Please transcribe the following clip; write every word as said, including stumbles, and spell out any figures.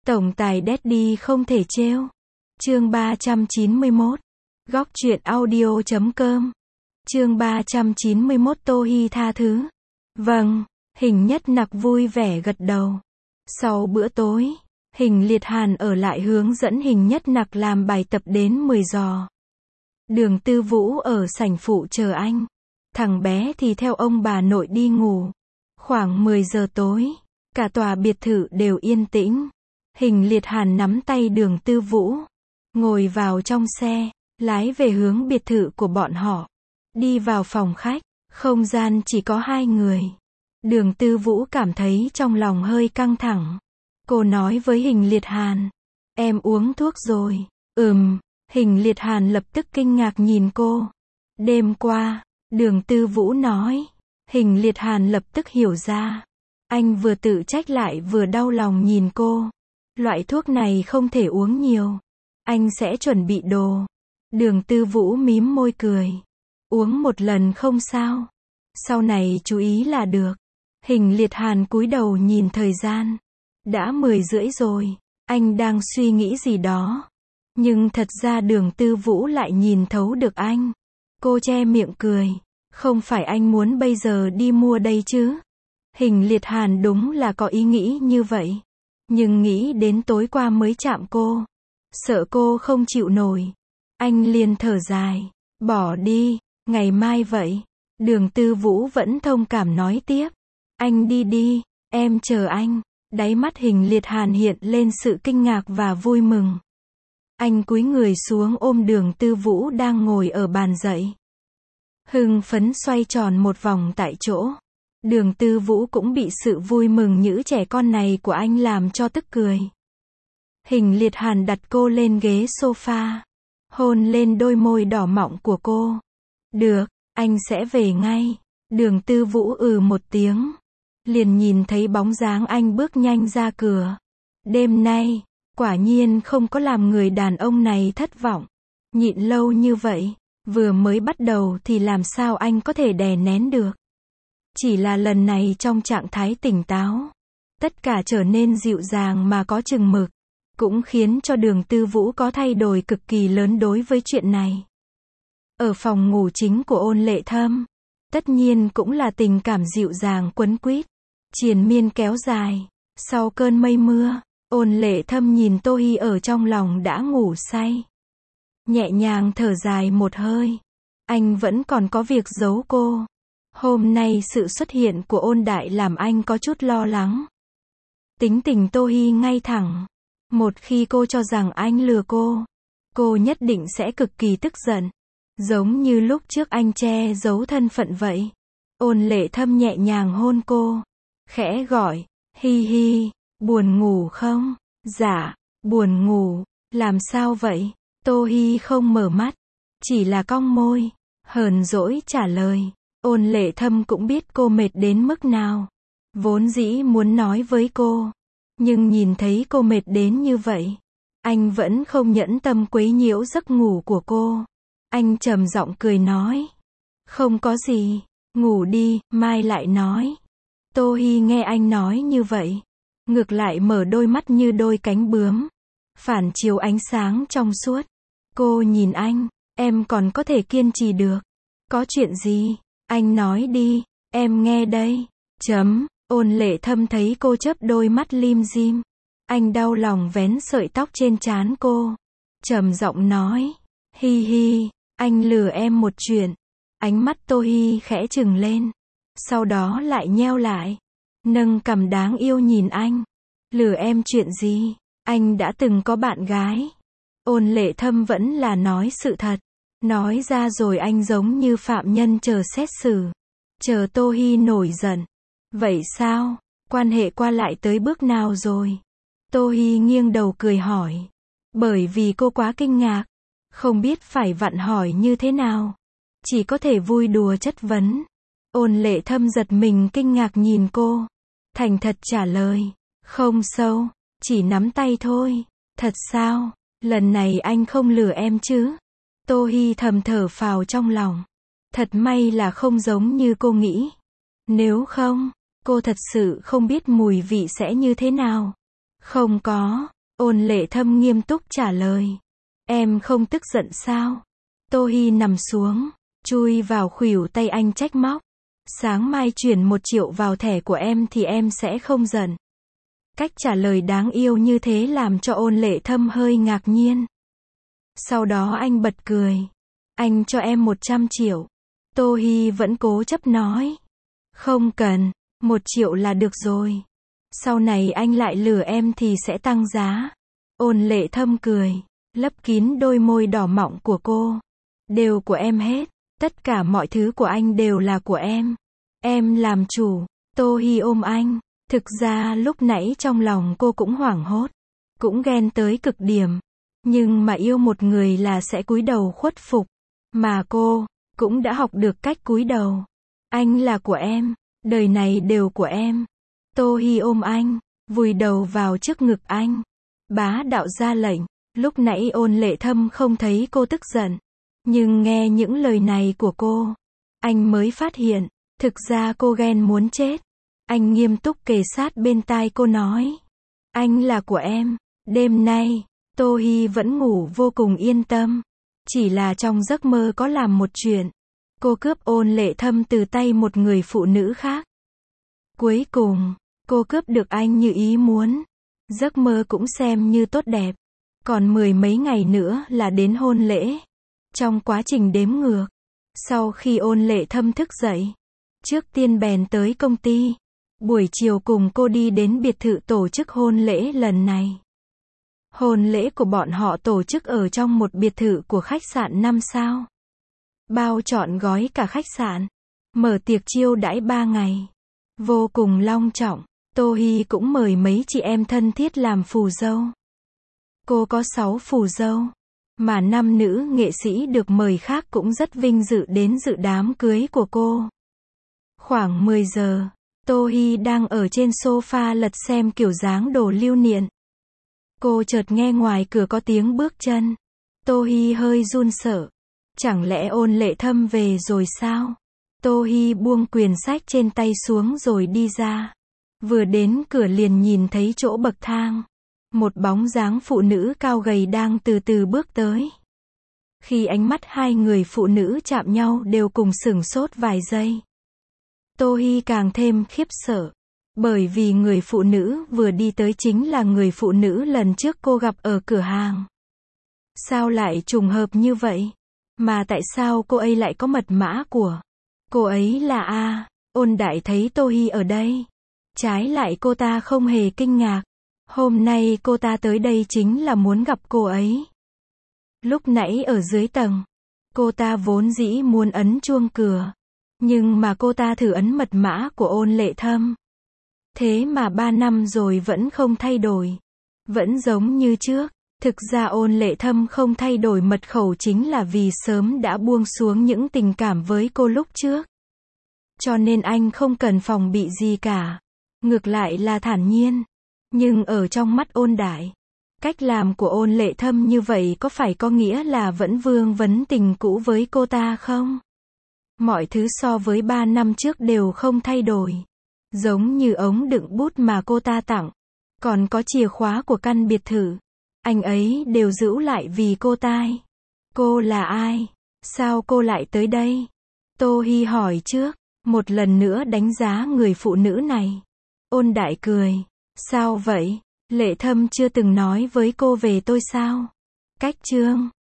Tổng tài Daddy không thể trêu. Chương ba trăm chín mươi mốt. Góc truyện audio chấm com. Chương ba trăm chín mươi mốt Tohi tha thứ. Vâng, Hình Nhất Nặc vui vẻ gật đầu. Sau bữa tối, Hình Liệt Hàn ở lại hướng dẫn Hình Nhất Nặc làm bài tập đến mười giờ. Đường Tư Vũ ở sảnh phụ chờ anh. Thằng bé thì theo ông bà nội đi ngủ. Khoảng mười giờ tối, cả tòa biệt thự đều yên tĩnh. Hình Liệt Hàn nắm tay Đường Tư Vũ, ngồi vào trong xe, lái về hướng biệt thự của bọn họ. Đi vào phòng khách, không gian chỉ có hai người. Đường Tư Vũ cảm thấy trong lòng hơi căng thẳng. Cô nói với Hình Liệt Hàn, em uống thuốc rồi. Ừm, Hình Liệt Hàn lập tức kinh ngạc nhìn cô. Đêm qua, Đường Tư Vũ nói. Hình Liệt Hàn lập tức hiểu ra. Anh vừa tự trách lại vừa đau lòng nhìn cô. Loại thuốc này không thể uống nhiều. Anh sẽ chuẩn bị đồ. Đường Tư Vũ mím môi cười. Uống một lần không sao. Sau này chú ý là được. Hình Liệt Hàn cúi đầu nhìn thời gian. Đã mười rưỡi rồi. Anh đang suy nghĩ gì đó. Nhưng thật ra Đường Tư Vũ lại nhìn thấu được anh. Cô che miệng cười. Không phải anh muốn bây giờ đi mua đây chứ? Hình Liệt Hàn đúng là có ý nghĩ như vậy. Nhưng nghĩ đến tối qua mới chạm cô. Sợ cô không chịu nổi. Anh liền thở dài. Bỏ đi, ngày mai vậy. Đường Tư Vũ vẫn thông cảm nói tiếp. Anh đi đi, em chờ anh. Đáy mắt Hình Liệt Hàn hiện lên sự kinh ngạc và vui mừng. Anh cúi người xuống ôm Đường Tư Vũ đang ngồi ở bàn dậy. Hưng phấn xoay tròn một vòng tại chỗ. Đường Tư Vũ cũng bị sự vui mừng như trẻ con này của anh làm cho tức cười. Hình Liệt Hàn đặt cô lên ghế sofa, hôn lên đôi môi đỏ mọng của cô. Được, anh sẽ về ngay. Đường Tư Vũ ừ một tiếng. Liền nhìn thấy bóng dáng anh bước nhanh ra cửa. Đêm nay, quả nhiên không có làm người đàn ông này thất vọng. Nhịn lâu như vậy, vừa mới bắt đầu thì làm sao anh có thể đè nén được. Chỉ là lần này trong trạng thái tỉnh táo. Tất cả trở nên dịu dàng mà có chừng mực. Cũng khiến cho Đường Tư Vũ có thay đổi cực kỳ lớn đối với chuyện này. Ở phòng ngủ chính của Ôn Lệ Thâm, tất nhiên cũng là tình cảm dịu dàng quấn quýt, triền miên kéo dài. Sau cơn mây mưa, Ôn Lệ Thâm nhìn Tô Hi ở trong lòng đã ngủ say. Nhẹ nhàng thở dài một hơi. Anh vẫn còn có việc giấu cô. Hôm nay sự xuất hiện của Ôn Đại làm anh có chút lo lắng. Tính tình Tô Hi ngay thẳng. Một khi cô cho rằng anh lừa cô, cô nhất định sẽ cực kỳ tức giận. Giống như lúc trước anh che giấu thân phận vậy. Ôn Lệ Thâm nhẹ nhàng hôn cô. Khẽ gọi, Hi Hi, buồn ngủ không? Dạ, buồn ngủ. Làm sao vậy? Tô Hi không mở mắt, chỉ là cong môi, hờn dỗi trả lời. Ôn Lệ Thâm cũng biết cô mệt đến mức nào. Vốn dĩ muốn nói với cô. Nhưng nhìn thấy cô mệt đến như vậy. Anh vẫn không nhẫn tâm quấy nhiễu giấc ngủ của cô. Anh trầm giọng cười nói. Không có gì, ngủ đi, mai lại nói. Tô Hi nghe anh nói như vậy. Ngược lại mở đôi mắt như đôi cánh bướm. Phản chiếu ánh sáng trong suốt. Cô nhìn anh, em còn có thể kiên trì được. Có chuyện gì? Anh nói đi, em nghe đây. Chấm, Ôn Lệ Thâm thấy cô chớp đôi mắt lim dim. Anh đau lòng vén sợi tóc trên trán cô. Trầm giọng nói. Hi hi, anh lừa em một chuyện. Ánh mắt Tô Hi khẽ trừng lên. Sau đó lại nheo lại. Nâng cằm đáng yêu nhìn anh. Lừa em chuyện gì? Anh đã từng có bạn gái. Ôn Lệ Thâm vẫn là nói sự thật. Nói ra rồi anh giống như phạm nhân chờ xét xử. Chờ Tô Hi nổi giận. Vậy sao? Quan hệ qua lại tới bước nào rồi? Tô Hi nghiêng đầu cười hỏi. Bởi vì cô quá kinh ngạc. Không biết phải vặn hỏi như thế nào. Chỉ có thể vui đùa chất vấn. Ôn Lệ Thâm giật mình kinh ngạc nhìn cô. Thành thật trả lời. Không sâu, chỉ nắm tay thôi. Thật sao? Lần này anh không lừa em chứ? Tô Hi thầm thở phào trong lòng. Thật may là không giống như cô nghĩ. Nếu không, cô thật sự không biết mùi vị sẽ như thế nào. Không có, Ôn Lệ Thâm nghiêm túc trả lời. Em không tức giận sao? Tô Hi nằm xuống, chui vào khuỷu tay anh trách móc. Sáng mai chuyển một triệu vào thẻ của em thì em sẽ không giận. Cách trả lời đáng yêu như thế làm cho Ôn Lệ Thâm hơi ngạc nhiên. Sau đó anh bật cười. Anh cho em một trăm triệu. Tô Hi vẫn cố chấp nói. Không cần, một triệu là được rồi. Sau này anh lại lừa em thì sẽ tăng giá. Ôn Lệ Thâm cười, lấp kín đôi môi đỏ mọng của cô. Đều của em hết, tất cả mọi thứ của anh đều là của em. Em làm chủ. Tô Hi ôm anh. Thực ra lúc nãy trong lòng cô cũng hoảng hốt, cũng ghen tới cực điểm. Nhưng mà yêu một người là sẽ cúi đầu khuất phục. Mà cô cũng đã học được cách cúi đầu. Anh là của em, đời này đều của em. Tô Hi ôm anh, vùi đầu vào trước ngực anh. Bá đạo ra lệnh. Lúc nãy Ôn Lệ Thâm không thấy cô tức giận. Nhưng nghe những lời này của cô, anh mới phát hiện, thực ra cô ghen muốn chết. Anh nghiêm túc kề sát bên tai cô nói. Anh là của em. Đêm nay, Tô Hi vẫn ngủ vô cùng yên tâm. Chỉ là trong giấc mơ có làm một chuyện. Cô cướp Ôn Lệ Thâm từ tay một người phụ nữ khác. Cuối cùng, cô cướp được anh như ý muốn. Giấc mơ cũng xem như tốt đẹp. Còn mười mấy ngày nữa là đến hôn lễ. Trong quá trình đếm ngược, sau khi Ôn Lệ Thâm thức dậy, trước tiên bèn tới công ty. Buổi chiều cùng cô đi đến biệt thự tổ chức hôn lễ lần này. Hôn lễ của bọn họ tổ chức ở trong một biệt thự của khách sạn năm sao. Bao trọn gói cả khách sạn. Mở tiệc chiêu đãi ba ngày. Vô cùng long trọng. Tô Hi cũng mời mấy chị em thân thiết làm phù dâu. Cô có sáu phù dâu. Mà năm nữ nghệ sĩ được mời khác cũng rất vinh dự đến dự đám cưới của cô. Khoảng mười giờ, Tô Hi đang ở trên sofa lật xem kiểu dáng đồ lưu niệm. Cô chợt nghe ngoài cửa có tiếng bước chân. Tô Hi hơi run sợ. Chẳng lẽ Ôn Lệ Thâm về rồi sao? Tô Hi buông quyển sách trên tay xuống rồi đi ra. Vừa đến cửa liền nhìn thấy chỗ bậc thang. Một bóng dáng phụ nữ cao gầy đang từ từ bước tới. Khi ánh mắt hai người phụ nữ chạm nhau đều cùng sửng sốt vài giây. Tô Hi càng thêm khiếp sợ. Bởi vì người phụ nữ vừa đi tới chính là người phụ nữ lần trước cô gặp ở cửa hàng. Sao lại trùng hợp như vậy? Mà tại sao cô ấy lại có mật mã của cô ấy là A? Ôn Đại thấy Tô Hi ở đây. Trái lại cô ta không hề kinh ngạc. Hôm nay cô ta tới đây chính là muốn gặp cô ấy. Lúc nãy ở dưới tầng, cô ta vốn dĩ muốn ấn chuông cửa. Nhưng mà cô ta thử ấn mật mã của Ôn Lệ Thâm. Thế mà ba năm rồi vẫn không thay đổi. Vẫn giống như trước. Thực ra Ôn Lệ Thâm không thay đổi mật khẩu chính là vì sớm đã buông xuống những tình cảm với cô lúc trước. Cho nên anh không cần phòng bị gì cả. Ngược lại là thản nhiên. Nhưng ở trong mắt Ôn Đại, cách làm của Ôn Lệ Thâm như vậy có phải có nghĩa là vẫn vương vấn tình cũ với cô ta không? Mọi thứ so với ba năm trước đều không thay đổi. Giống như ống đựng bút mà cô ta tặng. Còn có chìa khóa của căn biệt thự. Anh ấy đều giữ lại vì cô ta. Cô là ai? Sao cô lại tới đây? Tô Hi hỏi trước. Một lần nữa đánh giá người phụ nữ này. Ôn Đại cười. Sao vậy? Lệ Thâm chưa từng nói với cô về tôi sao? Cách chương